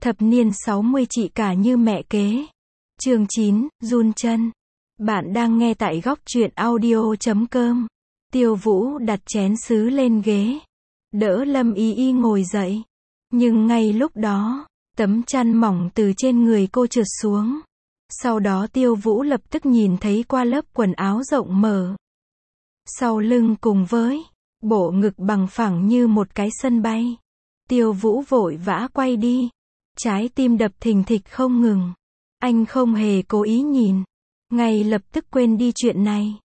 Thập niên 60 chị cả như mẹ kế. Chương 9, run chân. Bạn đang nghe tại góc truyện audio.com. Tiêu Vũ đặt chén sứ lên ghế, đỡ Lâm Y Y ngồi dậy. Nhưng ngay lúc đó, tấm chăn mỏng từ trên người cô trượt xuống. Sau đó Tiêu Vũ lập tức nhìn thấy qua lớp quần áo rộng mở sau lưng cùng với bộ ngực bằng phẳng như một cái sân bay. Tiêu Vũ vội vã quay đi, trái tim đập thình thịch không ngừng. Anh không hề cố ý nhìn, ngay lập tức quên đi chuyện này.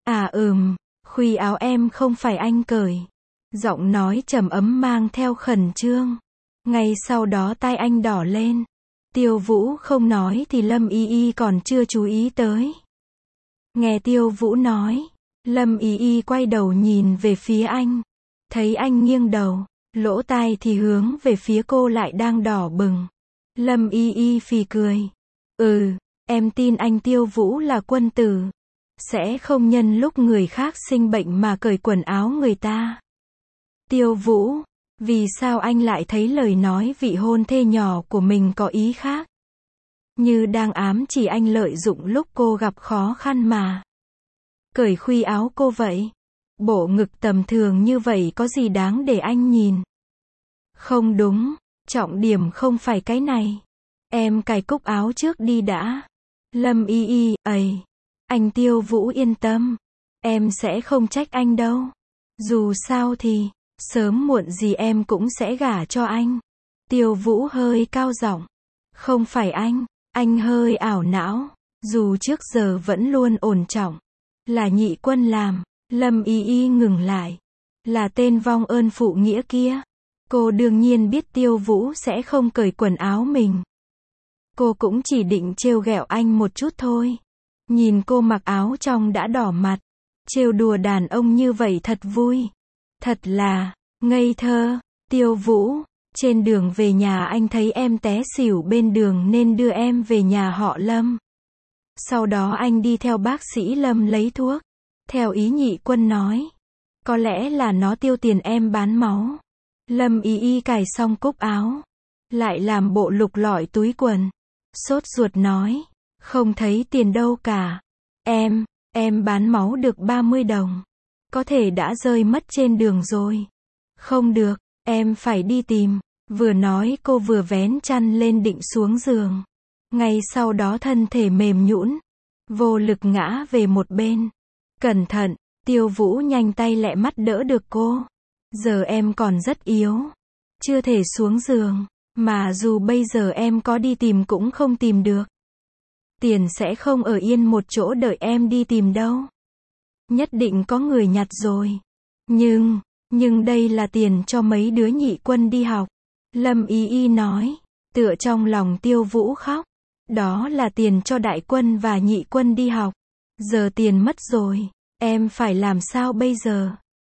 Khuy áo em không phải anh cởi. Giọng nói trầm ấm mang theo khẩn trương. Ngay sau đó tai anh đỏ lên. Tiêu Vũ không nói thì Lâm Y Y còn chưa chú ý tới. Nghe Tiêu Vũ nói, Lâm Y Y quay đầu nhìn về phía anh. Thấy anh nghiêng đầu, lỗ tai thì hướng về phía cô lại đang đỏ bừng. Lâm Y Y phì cười. Em tin anh Tiêu Vũ là quân tử. Sẽ không nhân lúc người khác sinh bệnh mà cởi quần áo người ta. Tiêu Vũ, vì sao anh lại thấy lời nói vị hôn thê nhỏ của mình có ý khác? Như đang ám chỉ anh lợi dụng lúc cô gặp khó khăn mà cởi khuy áo cô vậy. Bộ ngực tầm thường như vậy có gì đáng để anh nhìn? Không đúng, trọng điểm không phải cái này. Em cài cúc áo trước đi đã. Lâm Y Y, anh Tiêu Vũ yên tâm. Em sẽ không trách anh đâu. Dù sao thì, sớm muộn gì em cũng sẽ gả cho anh. Tiêu Vũ hơi cao giọng. Không phải anh hơi ảo não. Dù trước giờ vẫn luôn ổn trọng. Là Nhị Quân làm. Lâm Y Y ngừng lại. Là tên vong ơn phụ nghĩa kia. Cô đương nhiên biết Tiêu Vũ sẽ không cởi quần áo mình. Cô cũng chỉ định trêu ghẹo anh một chút thôi. Nhìn cô mặc áo trong đã đỏ mặt. Trêu đùa đàn ông như vậy thật vui. Thật là ngây thơ. Tiêu Vũ, trên đường về nhà anh thấy em té xỉu bên đường nên đưa em về nhà họ Lâm. Sau đó anh đi theo bác sĩ Lâm lấy thuốc. Theo ý Nhị Quân nói, có lẽ là nó tiêu tiền em bán máu. Lâm Y Y cài xong cúc áo, lại làm bộ lục lọi túi quần. Sốt ruột nói, không thấy tiền đâu cả. Em bán máu được 30 đồng. Có thể đã rơi mất trên đường rồi. Không được, em phải đi tìm. Vừa nói cô vừa vén chăn lên định xuống giường. Ngay sau đó thân thể mềm nhũn, vô lực ngã về một bên. Cẩn thận, Tiêu Vũ nhanh tay lẹ mắt đỡ được cô. Giờ em còn rất yếu, chưa thể xuống giường. Mà dù bây giờ em có đi tìm cũng không tìm được. Tiền sẽ không ở yên một chỗ đợi em đi tìm đâu. Nhất định có người nhặt rồi. Nhưng đây là tiền cho mấy đứa Nhị Quân đi học. Lâm Y Y nói, tựa trong lòng Tiêu Vũ khóc. Đó là tiền cho Đại Quân và Nhị Quân đi học. Giờ tiền mất rồi, em phải làm sao bây giờ?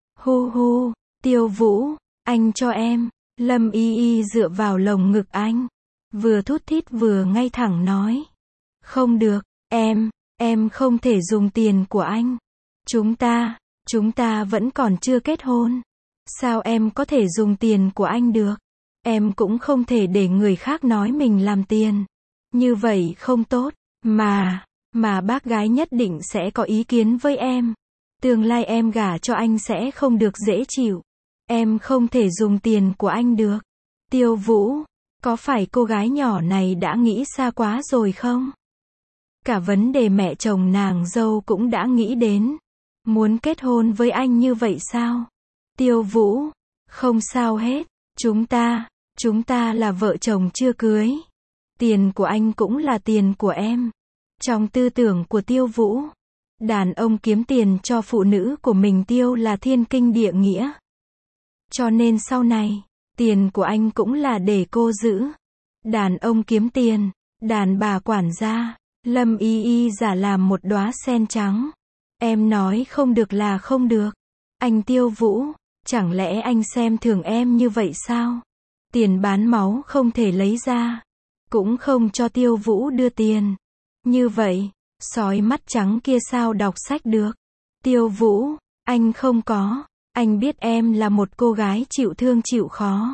Tiêu Vũ, anh cho em. Lâm Y Y dựa vào lồng ngực anh, vừa thút thít vừa ngay thẳng nói. Không được, em không thể dùng tiền của anh. Chúng ta vẫn còn chưa kết hôn. Sao em có thể dùng tiền của anh được? Em cũng không thể để người khác nói mình làm tiền. Như vậy không tốt, mà bác gái nhất định sẽ có ý kiến với em. Tương lai em gả cho anh sẽ không được dễ chịu. Em không thể dùng tiền của anh được. Tiêu Vũ, có phải cô gái nhỏ này đã nghĩ xa quá rồi không? Cả vấn đề mẹ chồng nàng dâu cũng đã nghĩ đến. Muốn kết hôn với anh như vậy sao? Tiêu Vũ, không sao hết. Chúng ta là vợ chồng chưa cưới. Tiền của anh cũng là tiền của em. Trong tư tưởng của Tiêu Vũ, đàn ông kiếm tiền cho phụ nữ của mình tiêu là thiên kinh địa nghĩa. Cho nên sau này, tiền của anh cũng là để cô giữ. Đàn ông kiếm tiền, đàn bà quản gia. Lâm Y Y giả làm một đóa sen trắng. Em nói không được là không được. Anh Tiêu Vũ, chẳng lẽ anh xem thường em như vậy sao? Tiền bán máu không thể lấy ra, cũng không cho Tiêu Vũ đưa tiền. Như vậy, sói mắt trắng kia sao đọc sách được? Tiêu Vũ, anh không có. Anh biết em là một cô gái chịu thương chịu khó.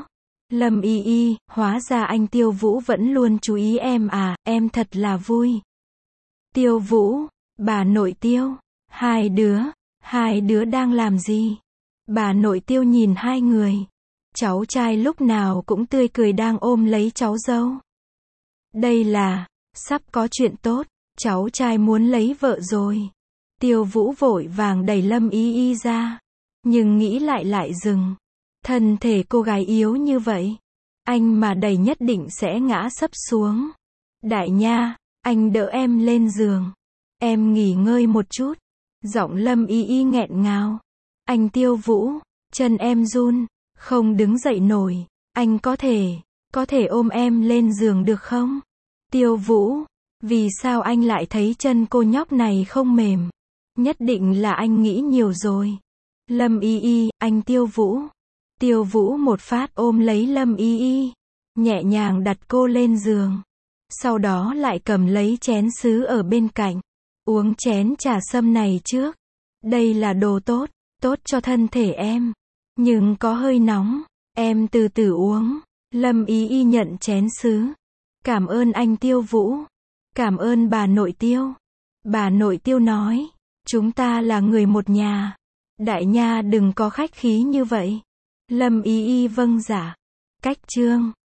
Lâm Y Y, hóa ra anh Tiêu Vũ vẫn luôn chú ý em à, em thật là vui. Tiêu Vũ, bà nội Tiêu, hai đứa đang làm gì? Bà nội Tiêu nhìn hai người. Cháu trai lúc nào cũng tươi cười đang ôm lấy cháu dâu. Đây là, sắp có chuyện tốt, cháu trai muốn lấy vợ rồi. Tiêu Vũ vội vàng đẩy Lâm Y Y ra. Nhưng nghĩ lại dừng. Thân thể cô gái yếu như vậy. Anh mà đẩy nhất định sẽ ngã sấp xuống. Đại nha, anh đỡ em lên giường. Em nghỉ ngơi một chút. Giọng Lâm Y Y nghẹn ngào. Anh Tiêu Vũ, chân em run, không đứng dậy nổi. Anh có thể ôm em lên giường được không? Tiêu Vũ, vì sao anh lại thấy chân cô nhóc này không mềm? Nhất định là anh nghĩ nhiều rồi. Lâm Y Y, anh Tiêu Vũ. Tiêu Vũ một phát ôm lấy Lâm Y Y, nhẹ nhàng đặt cô lên giường. Sau đó lại cầm lấy chén sứ ở bên cạnh. Uống chén trà sâm này trước. Đây là đồ tốt, tốt cho thân thể em. Nhưng có hơi nóng, em từ từ uống. Lâm Y Y nhận chén sứ. Cảm ơn anh Tiêu Vũ. Cảm ơn bà nội Tiêu. Bà nội Tiêu nói, chúng ta là người một nhà. Đại nha đừng có khách khí như vậy. Lâm Y Y vâng dạ. Cách chương